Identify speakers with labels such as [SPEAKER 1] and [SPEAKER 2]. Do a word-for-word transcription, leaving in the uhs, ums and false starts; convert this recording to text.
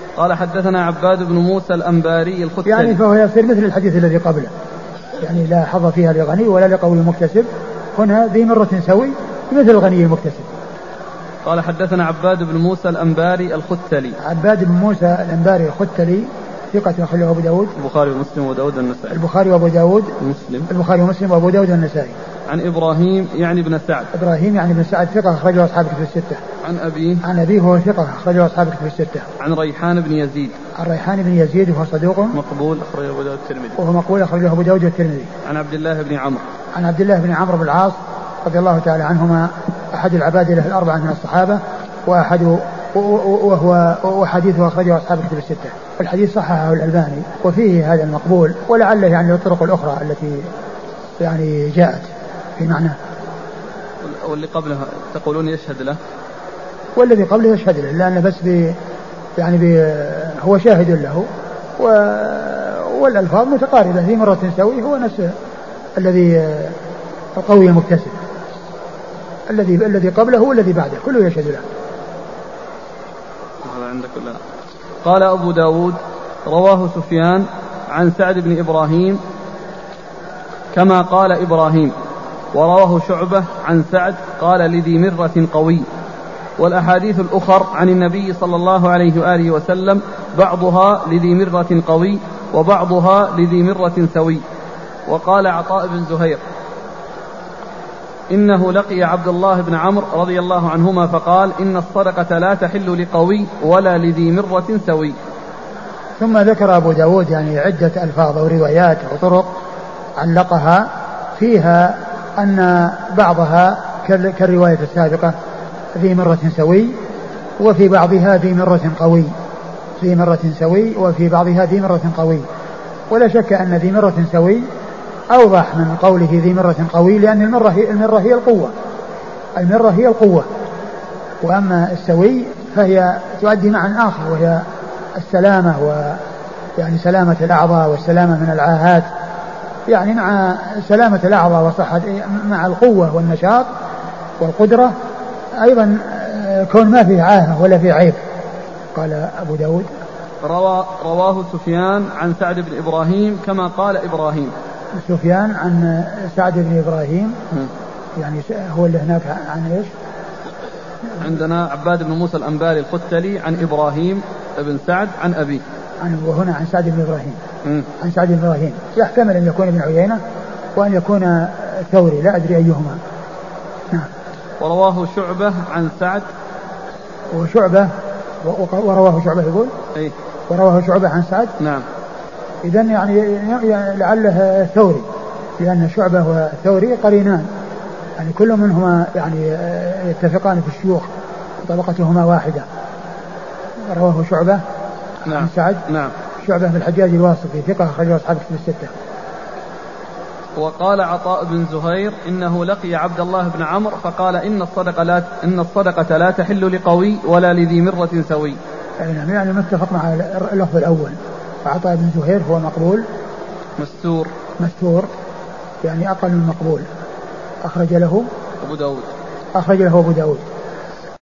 [SPEAKER 1] قال حدثنا عباد بن موسى الأنباري الختلي.
[SPEAKER 2] يعني فهو يصير مثل الحديث الذي قبله، يعني لا حظ فيها للغني ولا لقوي المكتسب، هنا ذي مرة سوي مثل الغني المكتسب.
[SPEAKER 1] قال حدثنا عباد بن موسى الأنباري الختلي.
[SPEAKER 2] عباد بن موسى الأنباري الختلي ثقة أخرجه أبو داود
[SPEAKER 1] البخاري ومسلم وأبو داود والنسائي.
[SPEAKER 2] البخاري وأبو داود
[SPEAKER 1] مسلم
[SPEAKER 2] البخاري ومسلم وأبو داود والنسائي.
[SPEAKER 1] عن إبراهيم يعني بن سعد.
[SPEAKER 2] إبراهيم يعني بن سعد ثقة أخرجه أصحاب الكتب الستة.
[SPEAKER 1] عن أبيه
[SPEAKER 2] عن أبيه هو ثقة أخرجه أصحاب الكتب الستة.
[SPEAKER 1] عن ريحان بن يزيد.
[SPEAKER 2] عن ريحان بن يزيد وهو صدوق
[SPEAKER 1] مقبول أخرجه أبو داود الترمذي.
[SPEAKER 2] وهو مقبول أخرجه أبو داود والترمذي.
[SPEAKER 1] عن عبد الله بن عمرو.
[SPEAKER 2] عن عبد الله بن عمرو بن العاص رضي الله تعالى عنهما، أحد العبادلة الأربعة من الصحابة، وأحد وهو وحديثه أخرجه أصحاب الكتب الستة. الحديث صححه الألباني وفيه هذا المقبول، ولعله يعني الطرق الأخرى التي يعني جاءت في معناه.
[SPEAKER 1] واللي قبلها تقولون يشهد له؟
[SPEAKER 2] والذي قبله يشهد له، لأن بس بي يعني بي هو شاهد له، والألفاظ متقاربة، في مرة سوي هو نفس الذي القوي المكتسب، الذي الذي قبله والذي بعده كله يشهد له.
[SPEAKER 1] عندك لا. قال أبو داود رواه سفيان عن سعد بن إبراهيم كما قال إبراهيم، ورواه شعبة عن سعد قال لذي مرة قوي. والأحاديث الأخر عن النبي صلى الله عليه وآله وسلم بعضها لذي مرة قوي وبعضها لذي مرة سوي. وقال عطاء بن زهير إنه لقي عبد الله بن عمرو رضي الله عنهما فقال إن الصدقة لا تحل لقوي ولا لذي مرة سوي.
[SPEAKER 2] ثم ذكر أبو داود يعني عدة ألفاظ وروايات وطرق علقها فيها أن بعضها كالرواية السابقة ذي مرة سوي، وفي بعضها ذي مرة قوي ذي مرة سوي وفي بعضها ذي مرة قوي. ولا شك أن ذي مرة سوي أوضح من قوله ذي مرة قوي، لأن المرة هي, المرة هي القوة المرة هي القوة وأما السوي فهي تؤدي معا آخر، وهي السلامة، ويعني سلامة الأعضاء والسلامة من العاهات، يعني مع سلامة الأعضاء وصحة مع القوة والنشاط والقدرة أيضا كون ما فيه عاهة ولا فيه عيب. قال أبو داود
[SPEAKER 1] روا رواه سفيان عن سعد بن إبراهيم كما قال إبراهيم.
[SPEAKER 2] سفيان عن سعد بن إبراهيم يعني هو اللي هناك عن إيش؟
[SPEAKER 1] عندنا عباد بن موسى الأنباري الختلي عن إبراهيم بن سعد عن أبيه،
[SPEAKER 2] عن وهنا عن سعد بن إبراهيم
[SPEAKER 1] م.
[SPEAKER 2] عن سعد بن إبراهيم، يحتمل أن يكون ابن عيينة وأن يكون ثوري، لا أدري أيهما. نعم.
[SPEAKER 1] ورواه شعبة عن سعد
[SPEAKER 2] وشعبة ورواه شعبة يقول
[SPEAKER 1] أي
[SPEAKER 2] ورواه شعبة عن سعد.
[SPEAKER 1] نعم.
[SPEAKER 2] إذن يعني لعله ثوري، لأن شعبة وثوري قرينان، يعني كل منهما يعني يتفقان في الشيوخ طبقتهما واحدة. رواه شعبة
[SPEAKER 1] نعم.
[SPEAKER 2] عن سعد.
[SPEAKER 1] نعم.
[SPEAKER 2] شعبة بن الحجاج الواسطي ثقة أخرجه أصحاب الكتب الستة.
[SPEAKER 1] وقال عطاء بن زهير إنه لقي عبد الله بن عمرو فقال إن الصدقة لا إن الصدقة لا تحل لقوي ولا لذي مرة سوي.
[SPEAKER 2] يعني, يعني متفق مع اللفظ الأول. عطاء بن زهير هو مقبول
[SPEAKER 1] مستور
[SPEAKER 2] مستور يعني أقل من مقبول، أخرج له
[SPEAKER 1] أبو داود
[SPEAKER 2] أخرج له أبو داود